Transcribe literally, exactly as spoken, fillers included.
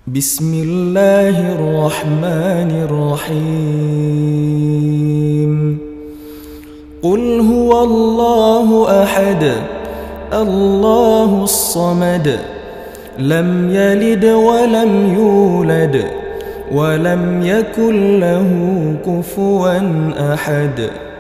بسم الله الرحمن الرحيم قل هو الله أحد الله الصمد لم يلد ولم يولد ولم يكن له كفوا أحد.